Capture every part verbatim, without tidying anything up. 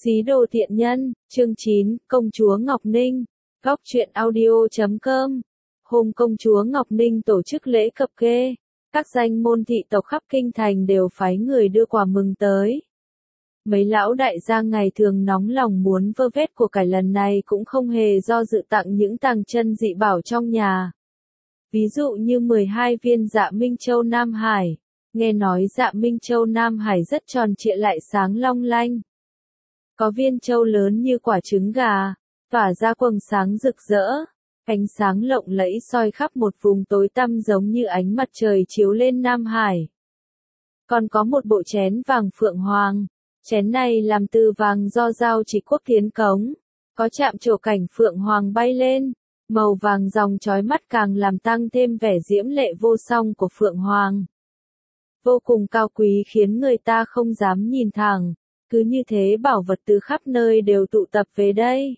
Xí đồ tiện nhân, chương chín, Công chúa Ngọc Ninh, góc truyện audio chấm com. Hôm công chúa Ngọc Ninh tổ chức lễ cập kê, các danh môn thị tộc khắp kinh thành đều phái người đưa quà mừng tới. Mấy lão đại gia ngày thường nóng lòng muốn vơ vét của cải lần này cũng không hề do dự tặng những tàng chân dị bảo trong nhà. Ví dụ như mười hai viên Dạ Minh Châu Nam Hải, nghe nói Dạ Minh Châu Nam Hải rất tròn trịa lại sáng long lanh. Có viên châu lớn như quả trứng gà, tỏa ra quầng sáng rực rỡ, ánh sáng lộng lẫy soi khắp một vùng tối tăm giống như ánh mặt trời chiếu lên Nam Hải. Còn có một bộ chén vàng phượng hoàng, chén này làm từ vàng do Giao Chỉ Quốc tiến cống, có chạm trổ cảnh phượng hoàng bay lên, màu vàng ròng chói mắt càng làm tăng thêm vẻ diễm lệ vô song của phượng hoàng. Vô cùng cao quý khiến người ta không dám nhìn thẳng. Cứ như thế bảo vật từ khắp nơi đều tụ tập về đây,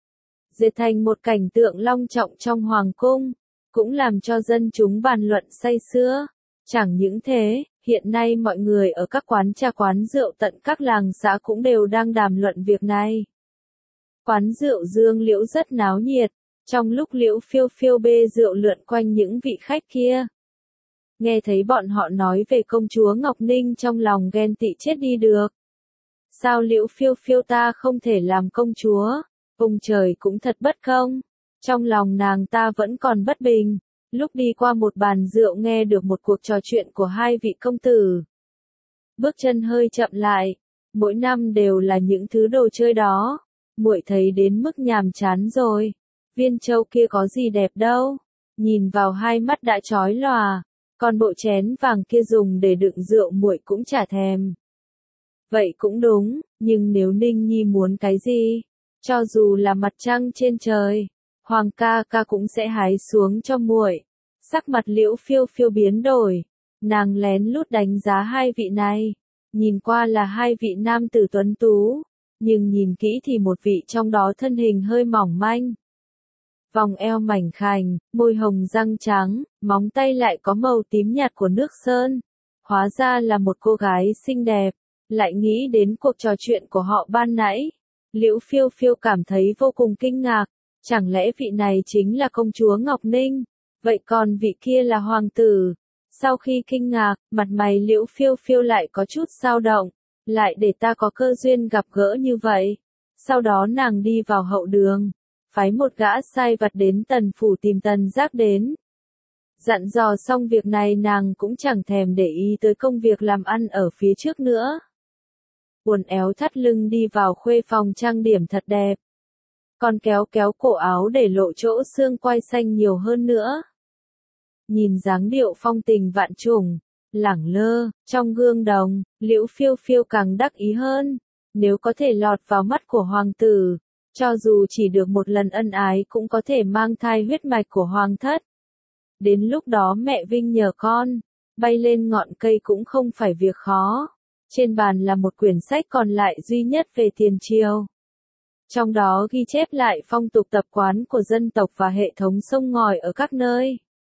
dệt thành một cảnh tượng long trọng trong hoàng cung, cũng làm cho dân chúng bàn luận say sưa. Chẳng những thế, hiện nay mọi người ở các quán trà quán rượu tận các làng xã cũng đều đang đàm luận việc này. Quán rượu Dương Liễu rất náo nhiệt, trong lúc Liễu Phiêu Phiêu bê rượu lượn quanh những vị khách kia. Nghe thấy bọn họ nói về công chúa Ngọc Ninh trong lòng ghen tị chết đi được. Sao Liễu Phiêu Phiêu ta không thể làm công chúa? Ông trời cũng thật bất công. Trong lòng nàng ta vẫn còn bất bình. Lúc đi qua một bàn rượu nghe được một cuộc trò chuyện của hai vị công tử. Bước chân hơi chậm lại. Mỗi năm đều là những thứ đồ chơi đó. Muội thấy đến mức nhàm chán rồi. Viên châu kia có gì đẹp đâu. Nhìn vào hai mắt đã chói lòa. Còn bộ chén vàng kia dùng để đựng rượu muội cũng chả thèm. Vậy cũng đúng, nhưng nếu Ninh Nhi muốn cái gì, cho dù là mặt trăng trên trời, Hoàng ca ca cũng sẽ hái xuống cho muội. Sắc mặt Liễu Phiêu Phiêu biến đổi, nàng lén lút đánh giá hai vị này, nhìn qua là hai vị nam tử tuấn tú, nhưng nhìn kỹ thì một vị trong đó thân hình hơi mỏng manh. Vòng eo mảnh khảnh, môi hồng răng trắng, móng tay lại có màu tím nhạt của nước sơn, hóa ra là một cô gái xinh đẹp. Lại nghĩ đến cuộc trò chuyện của họ ban nãy, Liễu Phiêu Phiêu cảm thấy vô cùng kinh ngạc, chẳng lẽ vị này chính là công chúa Ngọc Ninh, vậy còn vị kia là hoàng tử? Sau khi kinh ngạc, mặt mày Liễu Phiêu Phiêu lại có chút dao động, lại để ta có cơ duyên gặp gỡ như vậy. Sau đó nàng đi vào hậu đường, phái một gã sai vặt đến Tần phủ tìm Tần Giác đến. Dặn dò xong việc này nàng cũng chẳng thèm để ý tới công việc làm ăn ở phía trước nữa. Uốn éo thắt lưng đi vào khuê phòng trang điểm thật đẹp. Còn kéo kéo cổ áo để lộ chỗ xương quai xanh nhiều hơn nữa. Nhìn dáng điệu phong tình vạn trùng, lẳng lơ, trong gương đồng, Liễu Phiêu Phiêu càng đắc ý hơn. Nếu có thể lọt vào mắt của hoàng tử, cho dù chỉ được một lần ân ái cũng có thể mang thai huyết mạch của hoàng thất. Đến lúc đó mẹ vinh nhờ con, bay lên ngọn cây cũng không phải việc khó. Trên bàn là một quyển sách còn lại duy nhất về tiền triều. Trong đó ghi chép lại phong tục tập quán của dân tộc và hệ thống sông ngòi ở các nơi.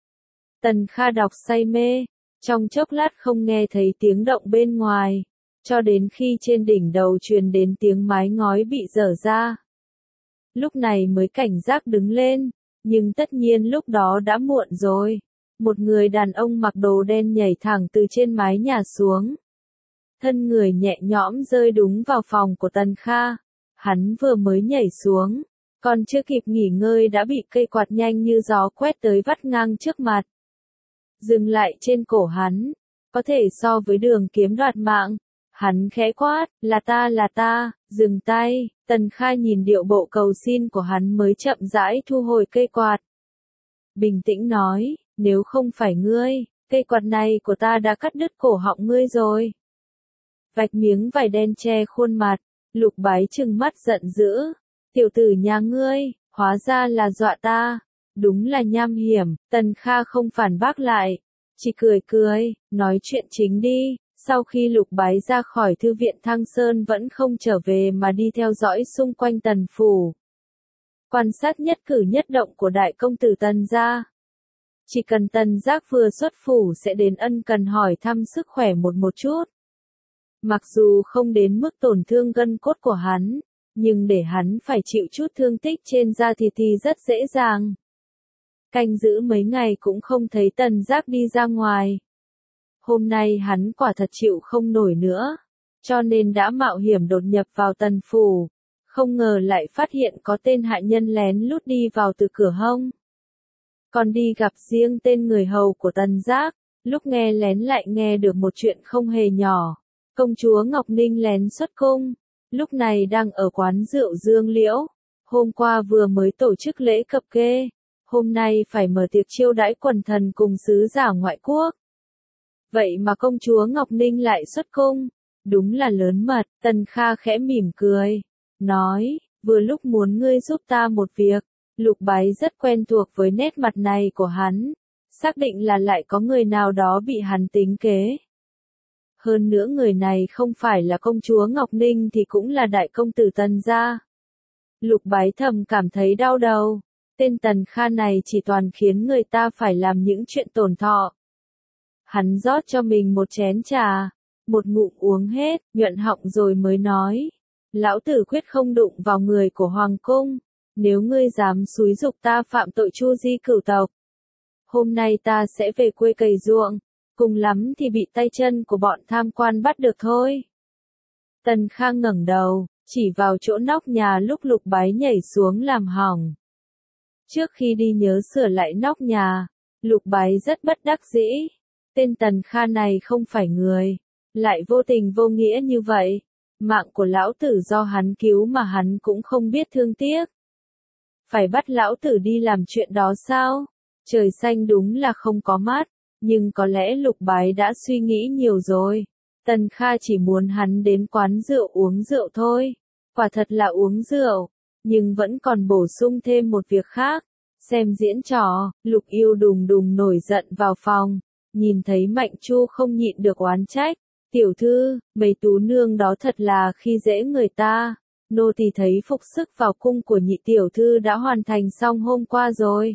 Tần Kha đọc say mê, trong chốc lát không nghe thấy tiếng động bên ngoài, cho đến khi trên đỉnh đầu truyền đến tiếng mái ngói bị dở ra. Lúc này mới cảnh giác đứng lên, nhưng tất nhiên lúc đó đã muộn rồi. Một người đàn ông mặc đồ đen nhảy thẳng từ trên mái nhà xuống. Thân người nhẹ nhõm rơi đúng vào phòng của Tần Kha. Hắn vừa mới nhảy xuống, còn chưa kịp nghỉ ngơi đã bị cây quạt nhanh như gió quét tới vắt ngang trước mặt. Dừng lại trên cổ hắn, có thể so với đường kiếm đoạt mạng. Hắn khẽ quát, là ta là ta, dừng tay. Tần Kha nhìn điệu bộ cầu xin của hắn mới chậm rãi thu hồi cây quạt. Bình tĩnh nói, nếu không phải ngươi, cây quạt này của ta đã cắt đứt cổ họng ngươi rồi. Vạch miếng vải đen che khuôn mặt, Lục Bái trừng mắt giận dữ. Tiểu tử nhà ngươi, hóa ra là dọa ta. Đúng là nham hiểm. Tần Kha không phản bác lại, chỉ cười cười, nói chuyện chính đi. Sau khi Lục Bái ra khỏi thư viện Thăng Sơn vẫn không trở về mà đi theo dõi xung quanh Tần phủ. Quan sát nhất cử nhất động của đại công tử Tần gia. Chỉ cần Tần Giác vừa xuất phủ sẽ đến ân cần hỏi thăm sức khỏe một một chút. Mặc dù không đến mức tổn thương gân cốt của hắn, nhưng để hắn phải chịu chút thương tích trên da thịt thì rất dễ dàng. Canh giữ mấy ngày cũng không thấy Tần Giác đi ra ngoài. Hôm nay hắn quả thật chịu không nổi nữa, cho nên đã mạo hiểm đột nhập vào Tần phủ, không ngờ lại phát hiện có tên hạ nhân lén lút đi vào từ cửa hông. Còn đi gặp riêng tên người hầu của Tần Giác, lúc nghe lén lại nghe được một chuyện không hề nhỏ. Công chúa Ngọc Ninh lén xuất cung, lúc này đang ở quán rượu Dương Liễu, hôm qua vừa mới tổ chức lễ cập kê, hôm nay phải mở tiệc chiêu đãi quần thần cùng sứ giả ngoại quốc. Vậy mà công chúa Ngọc Ninh lại xuất cung, đúng là lớn mật. Tần Kha khẽ mỉm cười, nói, vừa lúc muốn ngươi giúp ta một việc. Lục Bái rất quen thuộc với nét mặt này của hắn, xác định là lại có người nào đó bị hắn tính kế. Hơn nữa người này không phải là công chúa Ngọc Ninh thì cũng là đại công tử Tần gia. Lục Bái thầm cảm thấy đau đầu, tên Tần Kha này chỉ toàn khiến người ta phải làm những chuyện tổn thọ. Hắn rót cho mình một chén trà, một ngụm uống hết, nhuận họng rồi mới nói, lão tử quyết không đụng vào người của hoàng cung, nếu ngươi dám xúi giục ta phạm tội chu di cửu tộc. Hôm nay ta sẽ về quê cày ruộng, cùng lắm thì bị tay chân của bọn tham quan bắt được thôi. Tần Kha ngẩng đầu, chỉ vào chỗ nóc nhà lúc Lục Bái nhảy xuống làm hỏng. Trước khi đi nhớ sửa lại nóc nhà, Lục Bái rất bất đắc dĩ. Tên Tần Kha này không phải người, lại vô tình vô nghĩa như vậy. Mạng của lão tử do hắn cứu mà hắn cũng không biết thương tiếc. Phải bắt lão tử đi làm chuyện đó sao? Trời xanh đúng là không có mắt, nhưng có lẽ Lục Bái đã suy nghĩ nhiều rồi. Tần Kha chỉ muốn hắn đến quán rượu uống rượu thôi. Quả thật là uống rượu, nhưng vẫn còn bổ sung thêm một việc khác. Xem diễn trò, Lục Yêu đùng đùng nổi giận vào phòng, nhìn thấy Mạnh Chu không nhịn được oán trách. Tiểu thư, mấy tú nương đó thật là khi dễ người ta. Nô tỳ thấy phục sức vào cung của nhị tiểu thư đã hoàn thành xong hôm qua rồi.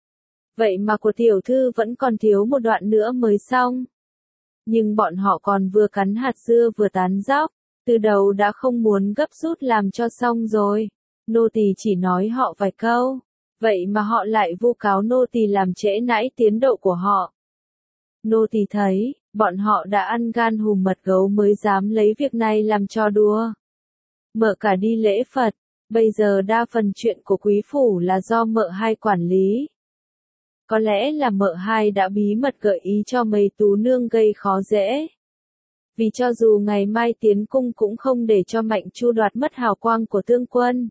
Vậy mà của tiểu thư vẫn còn thiếu một đoạn nữa mới xong. Nhưng bọn họ còn vừa cắn hạt dưa vừa tán dóc, từ đầu đã không muốn gấp rút làm cho xong rồi. Nô tỳ chỉ nói họ vài câu, vậy mà họ lại vu cáo nô tỳ làm trễ nải tiến độ của họ. Nô tỳ thấy, bọn họ đã ăn gan hùm mật gấu mới dám lấy việc này làm trò đùa. Mợ cả đi lễ Phật, bây giờ đa phần chuyện của quý phủ là do mợ hai quản lý. Có lẽ là mợ hai đã bí mật gợi ý cho mấy tú nương gây khó dễ. Vì cho dù ngày mai tiến cung cũng không để cho Mạnh Chu đoạt mất hào quang của tương quân.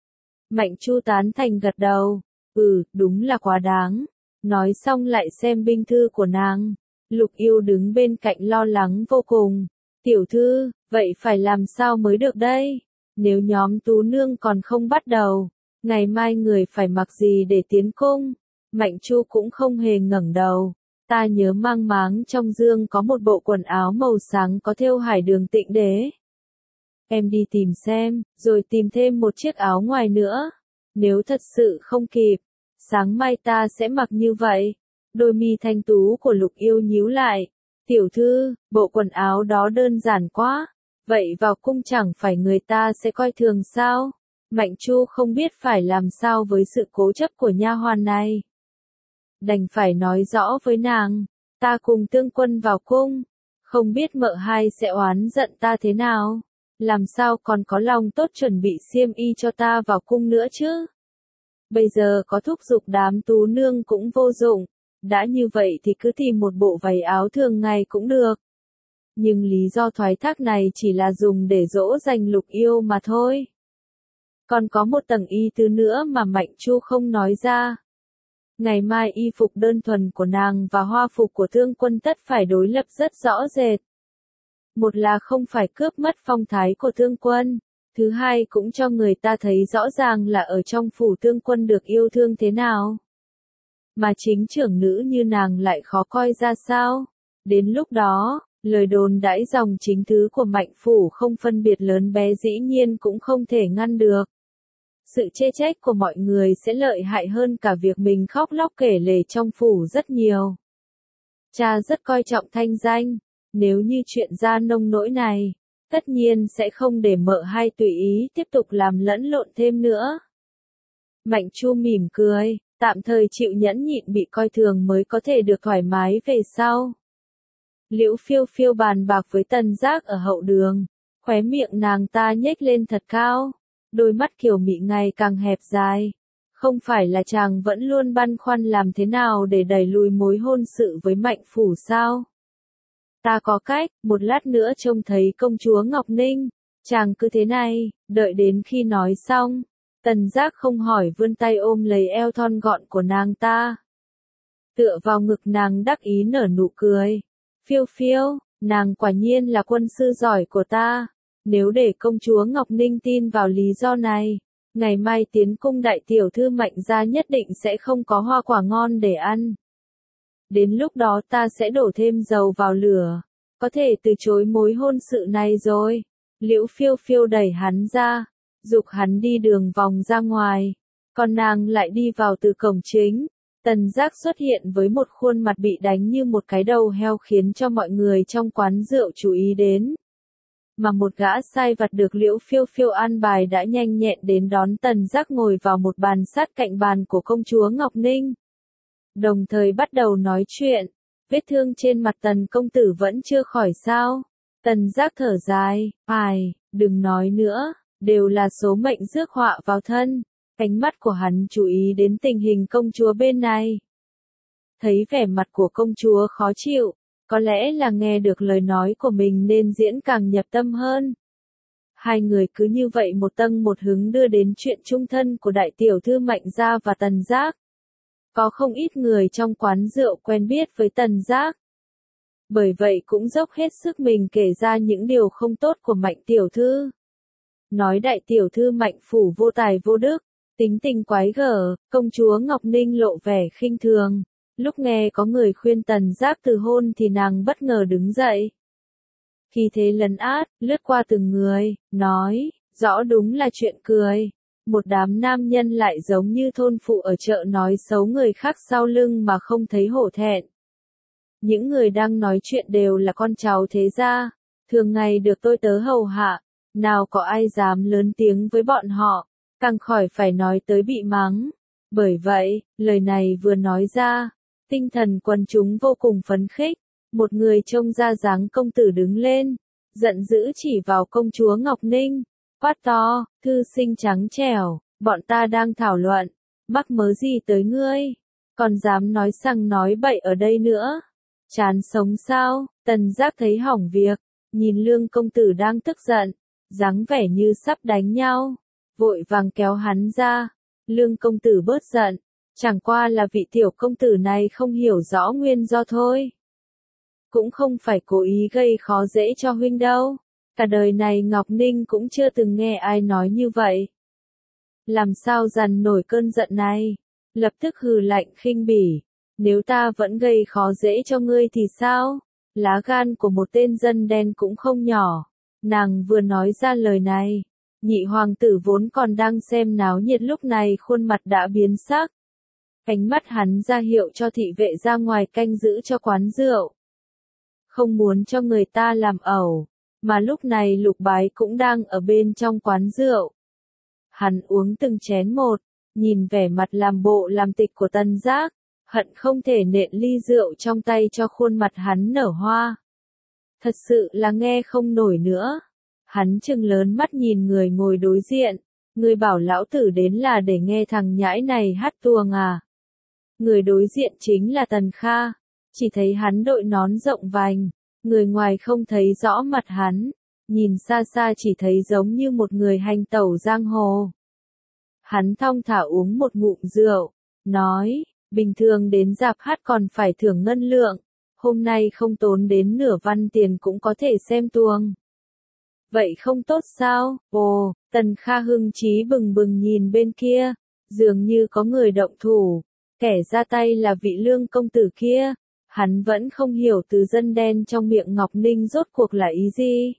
Mạnh Chu tán thành gật đầu, ừ, đúng là quá đáng. Nói xong lại xem binh thư của nàng. Lục Yêu đứng bên cạnh lo lắng vô cùng. Tiểu thư, vậy phải làm sao mới được đây? Nếu nhóm tú nương còn không bắt đầu, ngày mai người phải mặc gì để tiến cung? Mạnh Chu cũng không hề ngẩng đầu. Ta nhớ mang máng trong dương có một bộ quần áo màu sáng có thêu hải đường tịnh đế. Em đi tìm xem, rồi tìm thêm một chiếc áo ngoài nữa. Nếu thật sự không kịp, sáng mai ta sẽ mặc như vậy. Đôi mi thanh tú của Lục Yêu nhíu lại. Tiểu thư, bộ quần áo đó đơn giản quá. Vậy vào cung chẳng phải người ta sẽ coi thường sao? Mạnh Chu không biết phải làm sao với sự cố chấp của nha hoàn này. Đành phải nói rõ với nàng, ta cùng tương quân vào cung, không biết mợ hai sẽ oán giận ta thế nào, làm sao còn có lòng tốt chuẩn bị xiêm y cho ta vào cung nữa chứ. Bây giờ có thúc giục đám tú nương cũng vô dụng, đã như vậy thì cứ tìm một bộ váy áo thường ngày cũng được. Nhưng lý do thoái thác này chỉ là dùng để dỗ dành Lục Yêu mà thôi. Còn có một tầng y tứ nữa mà Mạnh Chu không nói ra. Ngày mai y phục đơn thuần của nàng và hoa phục của thương quân tất phải đối lập rất rõ rệt. Một là không phải cướp mất phong thái của thương quân, thứ hai cũng cho người ta thấy rõ ràng là ở trong phủ thương quân được yêu thương thế nào. Mà chính trưởng nữ như nàng lại khó coi ra sao. Đến lúc đó, lời đồn đãi dòng chính thứ của Mạnh phủ không phân biệt lớn bé dĩ nhiên cũng không thể ngăn được. Sự chê trách của mọi người sẽ lợi hại hơn cả việc mình khóc lóc kể lể trong phủ rất nhiều. Cha rất coi trọng thanh danh, nếu như chuyện ra nông nỗi này, tất nhiên sẽ không để mợ hai tùy ý tiếp tục làm lẫn lộn thêm nữa. Mạnh Chu mỉm cười, tạm thời chịu nhẫn nhịn bị coi thường mới có thể được thoải mái về sau. Liễu Phiêu Phiêu bàn bạc với Tần Giác ở hậu đường, khóe miệng nàng ta nhếch lên thật cao, đôi mắt kiều mị ngày càng hẹp dài. Không phải là chàng vẫn luôn băn khoăn làm thế nào để đẩy lùi mối hôn sự với Mạnh Phủ sao? Ta có cách, một lát nữa trông thấy công chúa Ngọc Ninh, chàng cứ thế này, đợi đến khi nói xong. Tần Giác không hỏi vươn tay ôm lấy eo thon gọn của nàng ta. Tựa vào ngực nàng đắc ý nở nụ cười. Phiêu Phiêu, nàng quả nhiên là quân sư giỏi của ta. Nếu để công chúa Ngọc Ninh tin vào lý do này, ngày mai tiến cung đại tiểu thư Mạnh gia nhất định sẽ không có hoa quả ngon để ăn. Đến lúc đó ta sẽ đổ thêm dầu vào lửa, có thể từ chối mối hôn sự này rồi. Liễu Phiêu Phiêu đẩy hắn ra, giục hắn đi đường vòng ra ngoài, còn nàng lại đi vào từ cổng chính. Tần Giác xuất hiện với một khuôn mặt bị đánh như một cái đầu heo khiến cho mọi người trong quán rượu chú ý đến. Mà một gã sai vặt được Liễu Phiêu Phiêu an bài đã nhanh nhẹn đến đón Tần Giác ngồi vào một bàn sát cạnh bàn của công chúa Ngọc Ninh. Đồng thời bắt đầu nói chuyện, vết thương trên mặt Tần công tử vẫn chưa khỏi sao? Tần Giác thở dài, ai, đừng nói nữa, đều là số mệnh rước họa vào thân. Ánh mắt của hắn chú ý đến tình hình công chúa bên này. Thấy vẻ mặt của công chúa khó chịu, có lẽ là nghe được lời nói của mình nên diễn càng nhập tâm hơn. Hai người cứ như vậy một tâng một hứng đưa đến chuyện chung thân của đại tiểu thư Mạnh gia và Tần Giác. Có không ít người trong quán rượu quen biết với Tần Giác. Bởi vậy cũng dốc hết sức mình kể ra những điều không tốt của Mạnh tiểu thư. Nói đại tiểu thư Mạnh phủ vô tài vô đức, tính tình quái gở. Công chúa Ngọc Ninh lộ vẻ khinh thường. Lúc nghe có người khuyên Tần Giác từ hôn thì nàng bất ngờ đứng dậy. Khi thế lấn át, lướt qua từng người, nói, rõ đúng là chuyện cười. Một đám nam nhân lại giống như thôn phụ ở chợ nói xấu người khác sau lưng mà không thấy hổ thẹn. Những người đang nói chuyện đều là con cháu thế gia, thường ngày được tôi tớ hầu hạ, nào có ai dám lớn tiếng với bọn họ, càng khỏi phải nói tới bị mắng. Bởi vậy, lời này vừa nói ra, tinh thần quần chúng vô cùng phấn khích, một người trông ra dáng công tử đứng lên, giận dữ chỉ vào công chúa Ngọc Ninh, quát to, thư sinh trắng trẻo, bọn ta đang thảo luận, mắc mớ gì tới ngươi, còn dám nói xăng nói bậy ở đây nữa, chán sống sao? Tần Giác thấy hỏng việc, nhìn Lương công tử đang tức giận, dáng vẻ như sắp đánh nhau, vội vàng kéo hắn ra. Lương công tử bớt giận, chẳng qua là vị tiểu công tử này không hiểu rõ nguyên do thôi. Cũng không phải cố ý gây khó dễ cho huynh đâu. Cả đời này Ngọc Ninh cũng chưa từng nghe ai nói như vậy. Làm sao dằn nổi cơn giận này? Lập tức hừ lạnh khinh bỉ. Nếu ta vẫn gây khó dễ cho ngươi thì sao? Lá gan của một tên dân đen cũng không nhỏ. Nàng vừa nói ra lời này. Nhị hoàng tử vốn còn đang xem náo nhiệt lúc này khuôn mặt đã biến sắc. Ánh mắt hắn ra hiệu cho thị vệ ra ngoài canh giữ cho quán rượu. Không muốn cho người ta làm ẩu, mà lúc này Lục Bái cũng đang ở bên trong quán rượu. Hắn uống từng chén một, nhìn vẻ mặt làm bộ làm tịch của Tần Giác, hận không thể nện ly rượu trong tay cho khuôn mặt hắn nở hoa. Thật sự là nghe không nổi nữa. Hắn trừng lớn mắt nhìn người ngồi đối diện, người bảo lão tử đến là để nghe thằng nhãi này hát tuồng à. Người đối diện chính là Tần Kha, chỉ thấy hắn đội nón rộng vành, người ngoài không thấy rõ mặt hắn, nhìn xa xa chỉ thấy giống như một người hành tẩu giang hồ. Hắn thong thả uống một ngụm rượu, nói, bình thường đến rạp hát còn phải thưởng ngân lượng, hôm nay không tốn đến nửa văn tiền cũng có thể xem tuồng. Vậy không tốt sao? Ồ, Tần Kha hưng chí bừng bừng nhìn bên kia, dường như có người động thủ, kẻ ra tay là vị Lương công tử kia. Hắn vẫn không hiểu từ dân đen trong miệng Ngọc Ninh rốt cuộc là ý gì.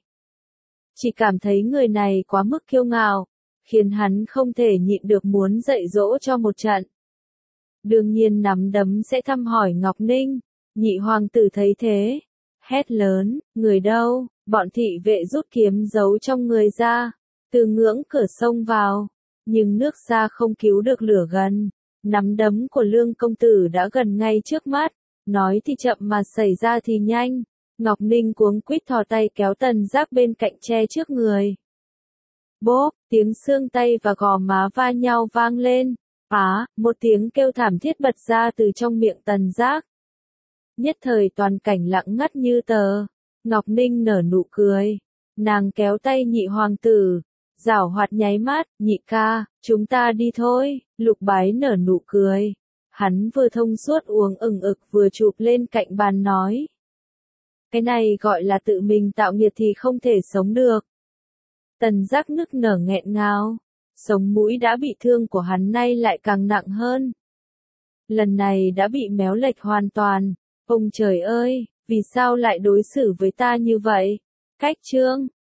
Chỉ cảm thấy người này quá mức kiêu ngạo, khiến hắn không thể nhịn được muốn dạy dỗ cho một trận. Đương nhiên nắm đấm sẽ thăm hỏi Ngọc Ninh, nhị hoàng tử thấy thế, hét lớn, người đâu, bọn thị vệ rút kiếm giấu trong người ra, từ ngưỡng cửa xông vào, nhưng nước ra không cứu được lửa gần, nắm đấm của Lương công tử đã gần ngay trước mắt, nói thì chậm mà xảy ra thì nhanh, Ngọc Ninh cuống quýt thò tay kéo Tần Giác bên cạnh che trước người. Bốp, tiếng xương tay và gò má va nhau vang lên, á, một tiếng kêu thảm thiết bật ra từ trong miệng Tần Giác. Nhất thời toàn cảnh lặng ngắt như tờ, Ngọc Ninh nở nụ cười, nàng kéo tay nhị hoàng tử, giảo hoạt nháy mắt, nhị ca, chúng ta đi thôi, Lục Bái nở nụ cười, hắn vừa thông suốt uống ừng ực vừa chụp lên cạnh bàn nói. Cái này gọi là tự mình tạo nghiệt thì không thể sống được. Tần Giác nức nở nghẹn ngào, sống mũi đã bị thương của hắn nay lại càng nặng hơn. Lần này đã bị méo lệch hoàn toàn, ông trời ơi, vì sao lại đối xử với ta như vậy? Cách chương